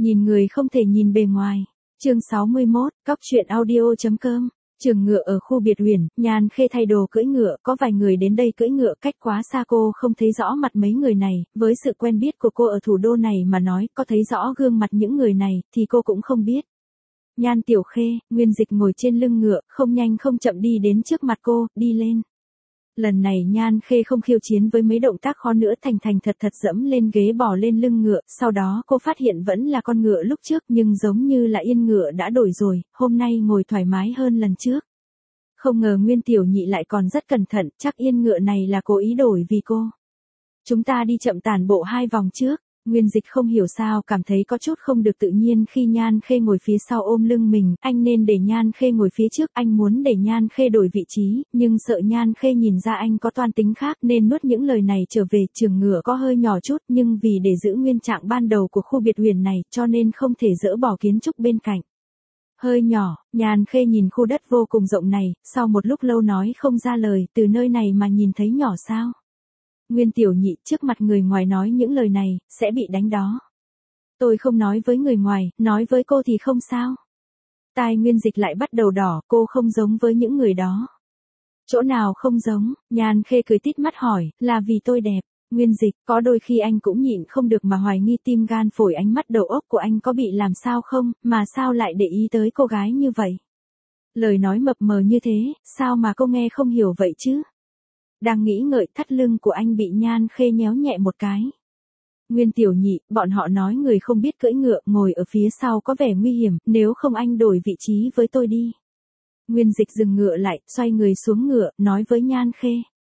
Nhìn người không thể nhìn bề ngoài. Chương 61, Cóc truyện audio.com. Trường ngựa ở khu biệt uyển, Nhan Khê thay đồ cưỡi ngựa, có vài người đến đây cưỡi ngựa cách quá xa cô không thấy rõ mặt mấy người này, với sự quen biết của cô ở thủ đô này mà nói, có thấy rõ gương mặt những người này, thì cô cũng không biết. Nhan Tiểu Khê, Nguyên Dịch ngồi trên lưng ngựa, không nhanh không chậm đi đến trước mặt cô, đi lên. Lần này Nhan Khê không khiêu chiến với mấy động tác khó nữa, thành thật dẫm lên ghế bò lên lưng ngựa, sau đó cô phát hiện vẫn là con ngựa lúc trước nhưng giống như là yên ngựa đã đổi rồi, hôm nay ngồi thoải mái hơn lần trước. Không ngờ Nguyên Tiểu Nhị lại còn rất cẩn thận, chắc yên ngựa này là cố ý đổi vì cô. Chúng ta đi chậm tản bộ 2 vòng trước. Nguyên Dịch không hiểu sao cảm thấy có chút không được tự nhiên khi Nhan Khê ngồi phía sau ôm lưng mình, anh nên để Nhan Khê ngồi phía trước, anh muốn để Nhan Khê đổi vị trí, nhưng sợ Nhan Khê nhìn ra anh có toan tính khác nên nuốt những lời này trở về. Trường ngựa có hơi nhỏ chút nhưng vì để giữ nguyên trạng ban đầu của khu biệt uyển này cho nên không thể dỡ bỏ kiến trúc bên cạnh. Hơi nhỏ, Nhan Khê nhìn khu đất vô cùng rộng này, sau một lúc lâu nói không ra lời, từ nơi này mà nhìn thấy nhỏ sao? Nguyên Tiểu Nhị trước mặt người ngoài nói những lời này, sẽ bị đánh đó. Tôi không nói với người ngoài, nói với cô thì không sao. Tai Nguyên Dịch lại bắt đầu đỏ, cô không giống với những người đó. Chỗ nào không giống? Nhan Khê cười tít mắt hỏi, là vì tôi đẹp. Nguyên Dịch, có đôi khi anh cũng nhịn không được mà hoài nghi tim gan phổi ánh mắt đầu óc của anh có bị làm sao không, mà sao lại để ý tới cô gái như vậy. Lời nói mập mờ như thế, sao mà cô nghe không hiểu vậy chứ? Đang nghĩ ngợi, thắt lưng của anh bị Nhan Khê nhéo nhẹ một cái. Nguyên Tiểu Nhị, bọn họ nói người không biết cưỡi ngựa ngồi ở phía sau có vẻ nguy hiểm, nếu không anh đổi vị trí với tôi đi. Nguyên Dịch dừng ngựa lại, xoay người xuống ngựa, nói với Nhan Khê.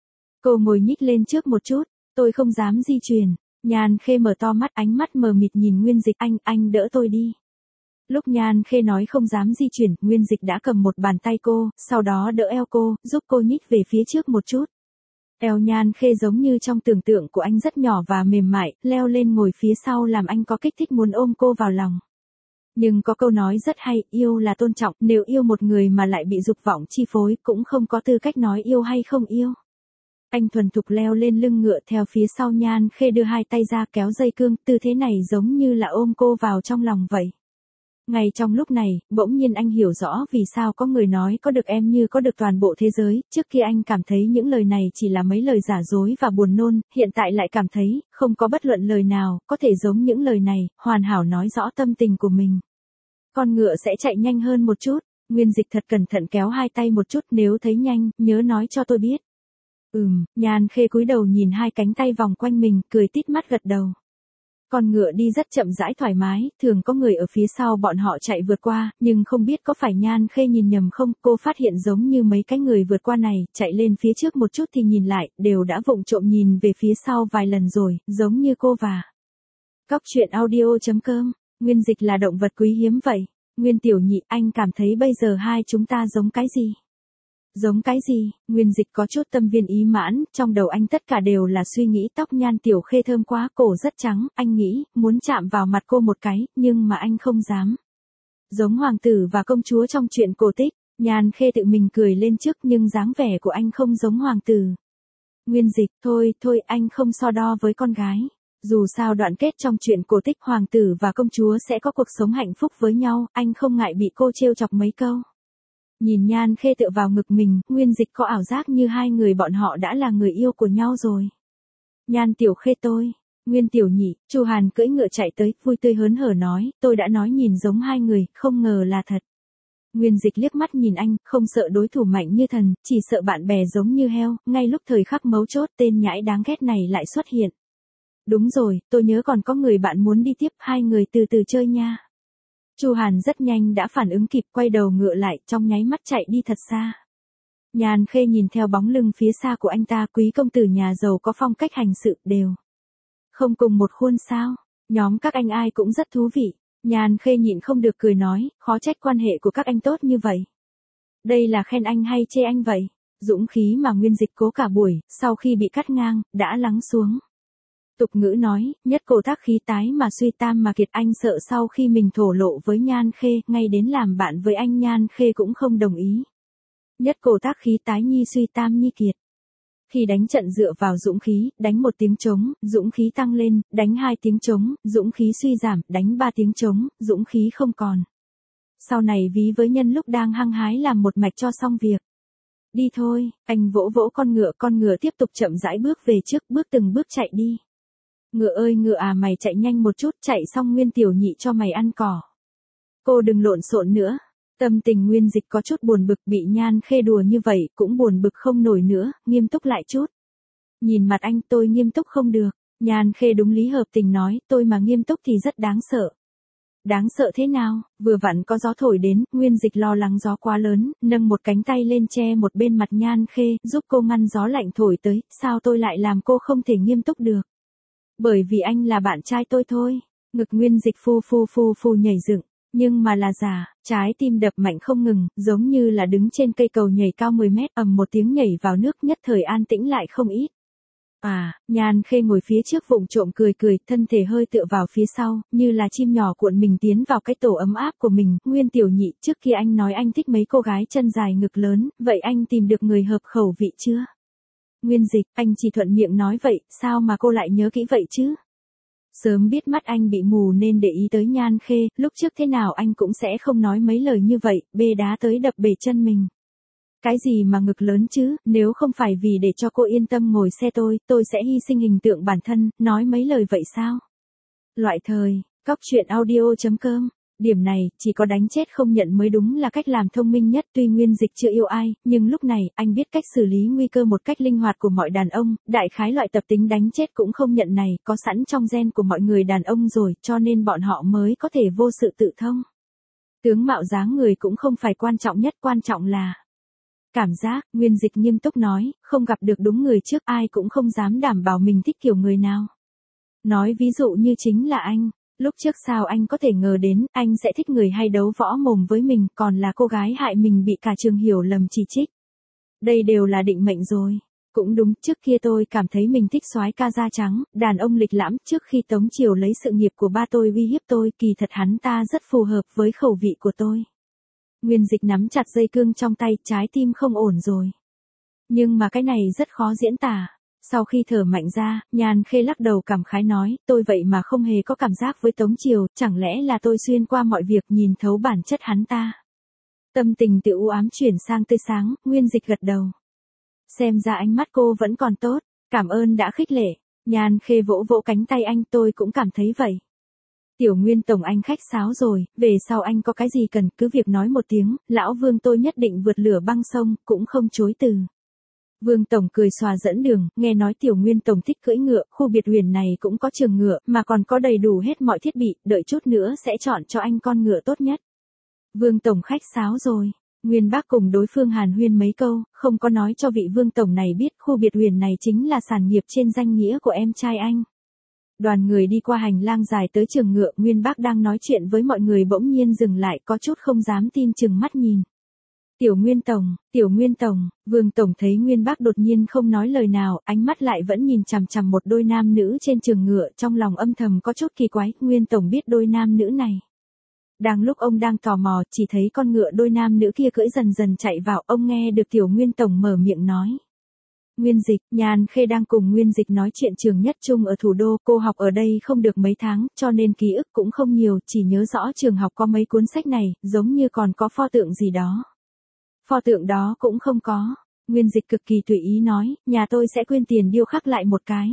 Cô ngồi nhích lên trước một chút, tôi không dám di chuyển. Nhan Khê mở to mắt, ánh mắt mờ mịt nhìn Nguyên Dịch, anh đỡ tôi đi. Lúc Nhan Khê nói không dám di chuyển, Nguyên Dịch đã cầm một bàn tay cô, sau đó đỡ eo cô, giúp cô nhích về phía trước một chút. Eo Nhan Khê giống như trong tưởng tượng của anh rất nhỏ và mềm mại, leo lên ngồi phía sau làm anh có kích thích muốn ôm cô vào lòng. Nhưng có câu nói rất hay, yêu là tôn trọng, nếu yêu một người mà lại bị dục vọng chi phối cũng không có tư cách nói yêu hay không yêu. Anh thuần thục leo lên lưng ngựa theo phía sau Nhan Khê, đưa hai tay ra kéo dây cương, tư thế này giống như là ôm cô vào trong lòng vậy. Ngay trong lúc này, bỗng nhiên anh hiểu rõ vì sao có người nói có được em như có được toàn bộ thế giới, trước kia anh cảm thấy những lời này chỉ là mấy lời giả dối và buồn nôn, hiện tại lại cảm thấy, không có bất luận lời nào, có thể giống những lời này, hoàn hảo nói rõ tâm tình của mình. Con ngựa sẽ chạy nhanh hơn một chút, Nguyên Dịch thật cẩn thận kéo hai tay một chút, nếu thấy nhanh, nhớ nói cho tôi biết. Nhan Khê cúi đầu nhìn hai cánh tay vòng quanh mình, cười tít mắt gật đầu. Con ngựa đi rất chậm rãi thoải mái, thường có người ở phía sau bọn họ chạy vượt qua, nhưng không biết có phải Nhan Khê nhìn nhầm không, cô phát hiện giống như mấy cái người vượt qua này, chạy lên phía trước một chút thì nhìn lại, đều đã vụng trộm nhìn về phía sau vài lần rồi, giống như cô và Cóc truyện audio.com, Nguyên Dịch là động vật quý hiếm vậy. Nguyên Tiểu Nhị, anh cảm thấy bây giờ hai chúng ta giống cái gì? Giống cái gì? Nguyên Dịch có chút tâm viên ý mãn, trong đầu anh tất cả đều là suy nghĩ. Tóc Nhan Tiểu Khê thơm quá, cổ rất trắng, anh nghĩ, muốn chạm vào mặt cô một cái, nhưng mà anh không dám. Giống hoàng tử và công chúa trong truyện cổ tích, Nhan Khê tự mình cười lên trước nhưng dáng vẻ của anh không giống hoàng tử. Nguyên Dịch, thôi, anh không so đo với con gái. Dù sao đoạn kết trong truyện cổ tích hoàng tử và công chúa sẽ có cuộc sống hạnh phúc với nhau, anh không ngại bị cô trêu chọc mấy câu. Nhìn Nhan Khê tựa vào ngực mình, Nguyên Dịch có ảo giác như hai người bọn họ đã là người yêu của nhau rồi. Nhan Tiểu Khê tôi, Nguyên Tiểu Nhị, Chu Hàn cưỡi ngựa chạy tới, vui tươi hớn hở nói, tôi đã nói nhìn giống hai người, không ngờ là thật. Nguyên Dịch liếc mắt nhìn anh, không sợ đối thủ mạnh như thần, chỉ sợ bạn bè giống như heo, ngay lúc thời khắc mấu chốt tên nhãi đáng ghét này lại xuất hiện. Đúng rồi, tôi nhớ còn có người bạn muốn đi tiếp, hai người từ từ chơi nha. Chu Hàn rất nhanh đã phản ứng kịp, quay đầu ngựa lại, trong nháy mắt chạy đi thật xa. Nhan Khê nhìn theo bóng lưng phía xa của anh ta, quý công tử nhà giàu có phong cách hành sự đều không cùng một khuôn sao? Nhóm các anh ai cũng rất thú vị. Nhan Khê nhịn không được cười nói, khó trách quan hệ của các anh tốt như vậy. Đây là khen anh hay chê anh vậy? Dũng khí mà Nguyên Dịch cố cả buổi, sau khi bị cắt ngang, đã lắng xuống. Tục ngữ nói, nhất cổ tác khí tái mà suy tam mà kiệt, anh sợ sau khi mình thổ lộ với Nhan Khê, ngay đến làm bạn với anh Nhan Khê cũng không đồng ý. Nhất cổ tác khí tái nhi suy tam nhi kiệt. Khi đánh trận dựa vào dũng khí, đánh 1 tiếng trống, dũng khí tăng lên, đánh 2 tiếng trống, dũng khí suy giảm, đánh 3 tiếng trống, dũng khí không còn. Sau này ví với nhân lúc đang hăng hái làm một mạch cho xong việc. Đi thôi, anh vỗ vỗ con ngựa tiếp tục chậm rãi bước về trước, bước từng bước chạy đi. Ngựa ơi ngựa à, mày chạy nhanh một chút, chạy xong Nguyên tiểu nhị cho mày ăn cỏ. Cô đừng lộn xộn nữa. Tâm tình Nguyên Dịch có chút buồn bực, bị Nhan Khê đùa như vậy, cũng buồn bực không nổi nữa, nghiêm túc lại chút. Nhìn mặt anh, tôi nghiêm túc không được. Nhan Khê đúng lý hợp tình nói, tôi mà nghiêm túc thì rất đáng sợ. Đáng sợ thế nào? Vừa vặn có gió thổi đến, Nguyên Dịch lo lắng gió quá lớn, nâng một cánh tay lên che một bên mặt Nhan Khê, giúp cô ngăn gió lạnh thổi tới, sao tôi lại làm cô không thể nghiêm túc được? Bởi vì anh là bạn trai tôi thôi. Ngực Nguyên Dịch phu nhảy dựng, nhưng mà là giả, trái tim đập mạnh không ngừng, giống như là đứng trên cây cầu nhảy cao 10 mét, ầm một tiếng nhảy vào nước, nhất thời an tĩnh lại không ít. Nhan Khê ngồi phía trước vụng trộm cười, thân thể hơi tựa vào phía sau, như là chim nhỏ cuộn mình tiến vào cái tổ ấm áp của mình. Nguyên tiểu nhị, trước kia anh nói anh thích mấy cô gái chân dài ngực lớn, vậy anh tìm được người hợp khẩu vị chưa? Nguyên Dịch, anh chỉ thuận miệng nói vậy, sao mà cô lại nhớ kỹ vậy chứ? Sớm biết mắt anh bị mù nên để ý tới Nhan Khê, lúc trước thế nào anh cũng sẽ không nói mấy lời như vậy, bê đá tới đập bể chân mình. Cái gì mà ngực lớn chứ, nếu không phải vì để cho cô yên tâm ngồi xe tôi sẽ hy sinh hình tượng bản thân, nói mấy lời vậy sao? Loại thời, Cóc truyện audio.com. Điểm này, chỉ có đánh chết không nhận mới đúng là cách làm thông minh nhất. Tuy Nguyên Dịch chưa yêu ai, nhưng lúc này, anh biết cách xử lý nguy cơ một cách linh hoạt của mọi đàn ông, đại khái loại tập tính đánh chết cũng không nhận này, có sẵn trong gen của mọi người đàn ông rồi, cho nên bọn họ mới có thể vô sự tự thông. Tướng mạo dáng người cũng không phải quan trọng nhất, quan trọng là cảm giác. Nguyên Dịch nghiêm túc nói, không gặp được đúng người trước, ai cũng không dám đảm bảo mình thích kiểu người nào. Nói ví dụ như chính là anh. Lúc trước sao anh có thể ngờ đến, anh sẽ thích người hay đấu võ mồm với mình, còn là cô gái hại mình bị cả trường hiểu lầm chỉ trích. Đây đều là định mệnh rồi. Cũng đúng, trước kia tôi cảm thấy mình thích soái ca da trắng, đàn ông lịch lãm, trước khi Tống Triều lấy sự nghiệp của ba tôi uy hiếp tôi, kỳ thật hắn ta rất phù hợp với khẩu vị của tôi. Nguyên Dịch nắm chặt dây cương trong tay, trái tim không ổn rồi. Nhưng mà cái này rất khó diễn tả. Sau khi thở mạnh ra, Nhan Khê lắc đầu cảm khái nói, tôi vậy mà không hề có cảm giác với Tống Triều, chẳng lẽ là tôi xuyên qua mọi việc nhìn thấu bản chất hắn ta. Tâm tình từ u ám chuyển sang tươi sáng, Nguyên Dịch gật đầu. Xem ra ánh mắt cô vẫn còn tốt, cảm ơn đã khích lệ. Nhan Khê vỗ vỗ cánh tay anh, tôi cũng cảm thấy vậy. Tiểu Nguyên tổng anh khách sáo rồi, về sau anh có cái gì cần cứ việc nói một tiếng, lão Vương tôi nhất định vượt lửa băng sông, cũng không chối từ. Vương tổng cười xòa dẫn đường, nghe nói Tiểu Nguyên tổng thích cưỡi ngựa, khu biệt huyền này cũng có trường ngựa, mà còn có đầy đủ hết mọi thiết bị, đợi chút nữa sẽ chọn cho anh con ngựa tốt nhất. Vương tổng khách sáo rồi. Nguyên Bác cùng đối phương hàn huyên mấy câu, không có nói cho vị Vương tổng này biết khu biệt huyền này chính là sản nghiệp trên danh nghĩa của em trai anh. Đoàn người đi qua hành lang dài tới trường ngựa, Nguyên Bác đang nói chuyện với mọi người bỗng nhiên dừng lại, có chút không dám tin chừng mắt nhìn. Tiểu Nguyên tổng, Vương tổng thấy Nguyên Bác đột nhiên không nói lời nào, ánh mắt lại vẫn nhìn chằm chằm một đôi nam nữ trên trường ngựa, trong lòng âm thầm có chút kỳ quái, Nguyên tổng biết đôi nam nữ này. Đang lúc ông đang tò mò, chỉ thấy con ngựa đôi nam nữ kia cưỡi dần dần chạy vào, ông nghe được Tiểu Nguyên tổng mở miệng nói. Nguyên Dịch, Nhan Khê đang cùng Nguyên Dịch nói chuyện trường nhất trung ở thủ đô, cô học ở đây không được mấy tháng, cho nên ký ức cũng không nhiều, chỉ nhớ rõ trường học có mấy cuốn sách này, giống như còn có pho tượng gì đó. Pho tượng đó cũng không có. Nguyên Dịch cực kỳ tùy ý nói, nhà tôi sẽ quyên tiền điêu khắc lại một cái.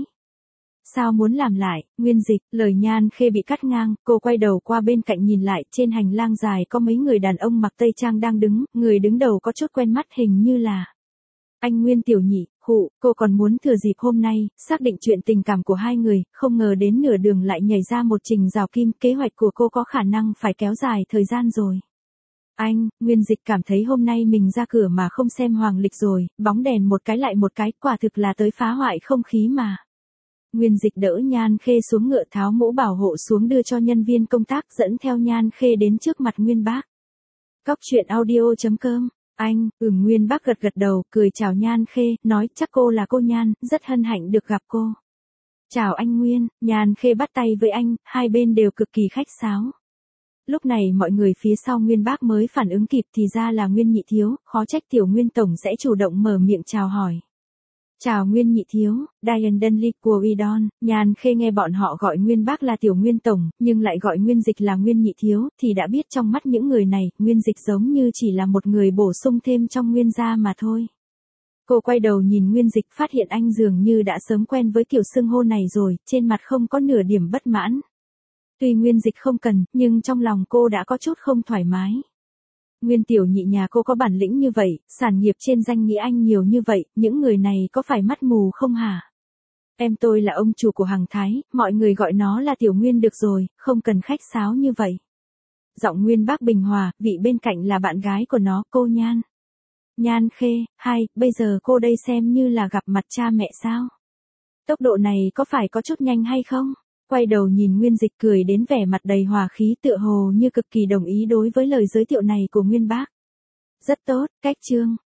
Sao muốn làm lại, Nguyên Dịch, lời Nhan Khê bị cắt ngang, cô quay đầu qua bên cạnh nhìn lại, trên hành lang dài có mấy người đàn ông mặc tây trang đang đứng, người đứng đầu có chút quen mắt hình như là anh Nguyên tiểu nhị. Cô còn muốn thừa dịp hôm nay, xác định chuyện tình cảm của hai người, không ngờ đến nửa đường lại nhảy ra một trình rào kim, kế hoạch của cô có khả năng phải kéo dài thời gian rồi. Anh, Nguyên Dịch cảm thấy hôm nay mình ra cửa mà không xem hoàng lịch rồi, bóng đèn một cái lại một cái, quả thực là tới phá hoại không khí mà. Nguyên Dịch đỡ Nhan Khê xuống ngựa, tháo mũ bảo hộ xuống đưa cho nhân viên công tác, dẫn theo Nhan Khê đến trước mặt Nguyên Bác. Cóc truyện audio.com. Anh, Nguyên Bác gật đầu, cười chào Nhan Khê, nói chắc cô là cô Nhan, rất hân hạnh được gặp cô. Chào anh Nguyên, Nhan Khê bắt tay với anh, hai bên đều cực kỳ khách sáo. Lúc này mọi người phía sau Nguyên Bác mới phản ứng kịp, thì ra là Nguyên nhị thiếu, khó trách Tiểu Nguyên tổng sẽ chủ động mở miệng chào hỏi. Chào Nguyên nhị thiếu, Diane Dunley của Udon. Nhan Khê nghe bọn họ gọi Nguyên bác là tiểu Nguyên tổng, nhưng lại gọi Nguyên Dịch là Nguyên nhị thiếu, thì đã biết trong mắt những người này, Nguyên Dịch giống như chỉ là một người bổ sung thêm trong Nguyên gia mà thôi. Cô quay đầu nhìn Nguyên Dịch, phát hiện anh dường như đã sớm quen với kiểu xưng hô này rồi, trên mặt không có nửa điểm bất mãn. Tuy Nguyên Dịch không cần, nhưng trong lòng cô đã có chút không thoải mái. Nguyên tiểu nhị nhà cô có bản lĩnh như vậy, sản nghiệp trên danh nghĩa anh nhiều như vậy, những người này có phải mắt mù không hả? Em tôi là ông chủ của Hằng Thái, mọi người gọi nó là tiểu Nguyên được rồi, không cần khách sáo như vậy. Giọng Nguyên bác bình hòa, vị bên cạnh là bạn gái của nó, cô Nhan. Nhan Khê, bây giờ cô đây xem như là gặp mặt cha mẹ sao? Tốc độ này có phải có chút nhanh hay không? Quay đầu nhìn Nguyên Dịch cười đến vẻ mặt đầy hòa khí, tựa hồ như cực kỳ đồng ý đối với lời giới thiệu này của Nguyên bác. Rất tốt, cách chương.